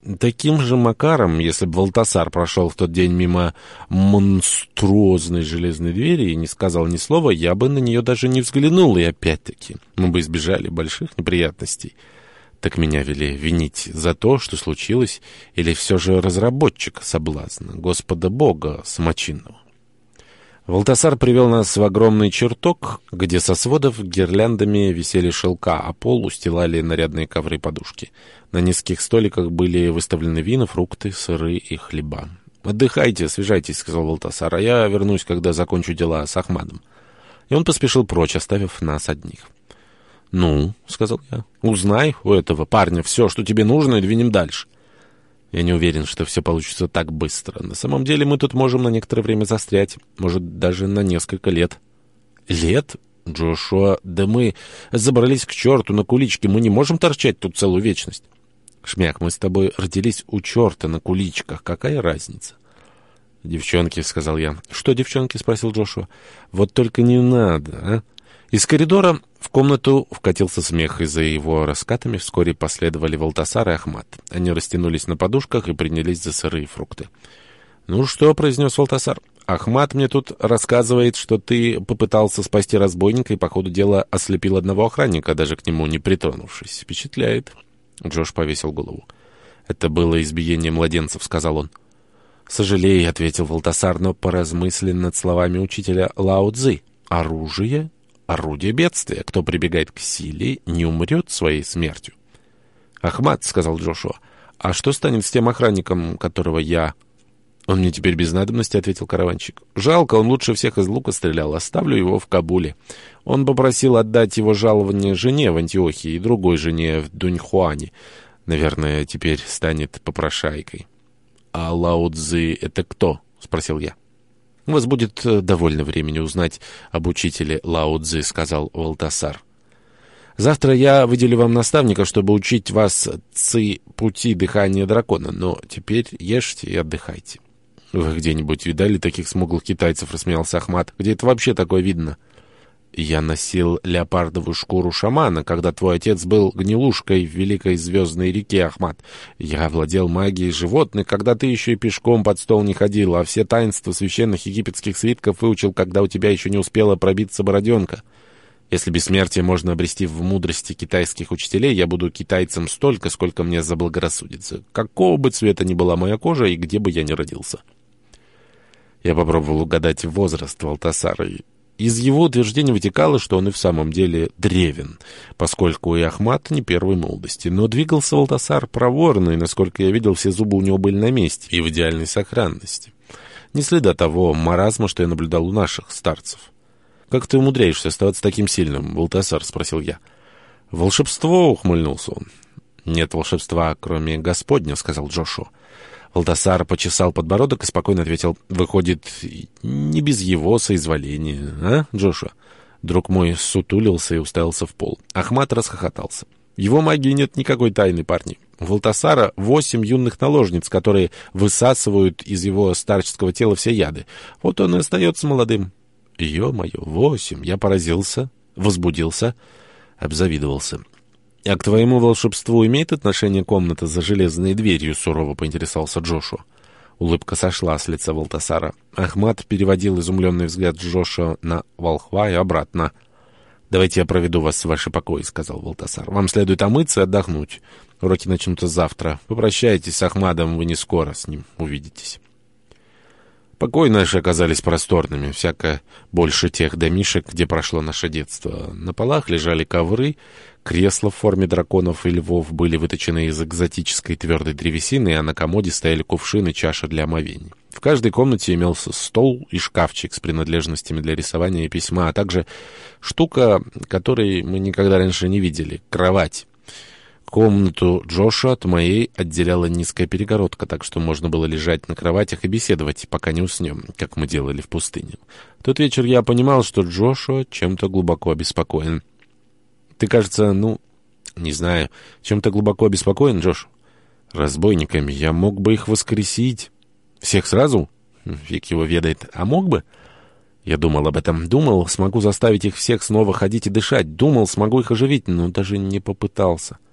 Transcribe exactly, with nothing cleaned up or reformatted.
Таким же макаром, если бы Валтасар прошел в тот день мимо монструозной железной двери и не сказал ни слова, я бы на нее даже не взглянул, и опять-таки мы бы избежали больших неприятностей. Так меня вели винить за то, что случилось, или все же разработчик соблазна, Господа Бога самочинного. Валтасар привел нас в огромный чертог, где со сводов гирляндами висели шелка, а пол устилали нарядные ковры и подушки. На низких столиках были выставлены вина, фрукты, сыры и хлеба. «Отдыхайте, освежайтесь», — сказал Валтасар, — «а я вернусь, когда закончу дела с Ахмадом». И он поспешил прочь, оставив нас одних. «Ну», — сказал я, — «узнай у этого парня все, что тебе нужно, и двинем дальше». Я не уверен, что все получится так быстро. На самом деле мы тут можем на некоторое время застрять. Может, даже на несколько лет. Лет? Джошуа, да мы забрались к черту на куличке. Мы не можем торчать тут целую вечность. Шмяк, мы с тобой родились у черта на куличках. Какая разница? «Девчонки», — сказал я. «Что, девчонки?» — спросил Джошуа. «Вот только не надо, а?» Из коридора в комнату вкатился смех, и за его раскатами вскоре последовали Валтасар и Ахмад. Они растянулись на подушках и принялись за сырые фрукты. «Ну что?» — произнес Валтасар. «Ахмад мне тут рассказывает, что ты попытался спасти разбойника и по ходу дела ослепил одного охранника, даже к нему не притронувшись. Впечатляет». Джош повесил голову. «Это было избиение младенцев», — сказал он. «Сожалею», — ответил Валтасар, но поразмысли над словами учителя Лао Цзы. «Оружие? Орудие бедствия. Кто прибегает к силе, не умрет своей смертью». «Ахмад», — сказал Джошуа, — «а что станет с тем охранником, которого я...» «Он мне теперь без надобности», — ответил караванщик. «Жалко, он лучше всех из лука стрелял. Оставлю его в Кабуле. Он попросил отдать его жалование жене в Антиохии и другой жене в Дуньхуане. Наверное, теперь станет попрошайкой». «А Лао Цзы — это кто?» — спросил я. «У вас будет довольно времени узнать об учителе Лао Цзы», — сказал Валтасар. «Завтра я выделю вам наставника, чтобы учить вас ци пути дыхания дракона, но теперь ешьте и отдыхайте». «Вы где-нибудь видали таких смуглых китайцев?» — рассмеялся Ахмад. «Где это вообще такое видно?» «Я носил леопардовую шкуру шамана, когда твой отец был гнилушкой в великой звездной реке, Ахмад. Я владел магией животных, когда ты еще и пешком под стол не ходил, а все таинства священных египетских свитков выучил, когда у тебя еще не успела пробиться бороденка. Если бессмертие можно обрести в мудрости китайских учителей, я буду китайцем столько, сколько мне заблагорассудится, какого бы цвета ни была моя кожа и где бы я ни родился». Я попробовал угадать возраст Валтасара. Из его утверждения вытекало, что он и в самом деле древен, поскольку и Ахмад не первой молодости. Но двигался Валтасар проворно, и, насколько я видел, все зубы у него были на месте и в идеальной сохранности. Не следа того маразма, что я наблюдал у наших старцев. «Как ты умудряешься оставаться таким сильным, Валтасар?» — спросил я. «Волшебство», — ухмыльнулся он. «Нет волшебства, кроме Господня», — сказал Джошуа. Валтасар почесал подбородок и спокойно ответил: «Выходит, не без его соизволения, а, Джошуа?» Друг мой сутулился и уставился в пол. Ахмад расхохотался. «В его магии нет никакой тайны, парни. У Валтасара восемь юных наложниц, которые высасывают из его старческого тела все яды. Вот он и остается молодым». «Ё-моё, восемь!» Я поразился, возбудился, обзавидовался. «А к твоему волшебству имеет отношение комната за железной дверью?» — сурово поинтересовался Джошуа. Улыбка сошла с лица Валтасара. Ахмад переводил изумленный взгляд Джошуа на волхва и обратно. «Давайте я проведу вас в ваши покои», — сказал Валтасар. «Вам следует омыться и отдохнуть. Уроки начнутся завтра. Попрощайтесь с Ахмадом, вы не скоро с ним увидитесь». Покои наши оказались просторными, всяко больше тех домишек, где прошло наше детство. На полах лежали ковры, кресла в форме драконов и львов были выточены из экзотической твердой древесины, а на комоде стояли кувшины и чаши для омовений. В каждой комнате имелся стол и шкафчик с принадлежностями для рисования и письма, а также штука, которой мы никогда раньше не видели — кровать. Комнату Джошуа от моей отделяла низкая перегородка, так что можно было лежать на кроватях и беседовать, пока не уснем, как мы делали в пустыне. В тот вечер я понимал, что Джошуа чем-то глубоко обеспокоен. «Ты, кажется, ну, не знаю, чем-то глубоко обеспокоен, Джош?» «Разбойниками. Я мог бы их воскресить». «Всех сразу?» «Фиг его ведает. А мог бы?» Я думал об этом. Думал, смогу заставить их всех снова ходить и дышать. Думал, смогу их оживить, но даже не попытался.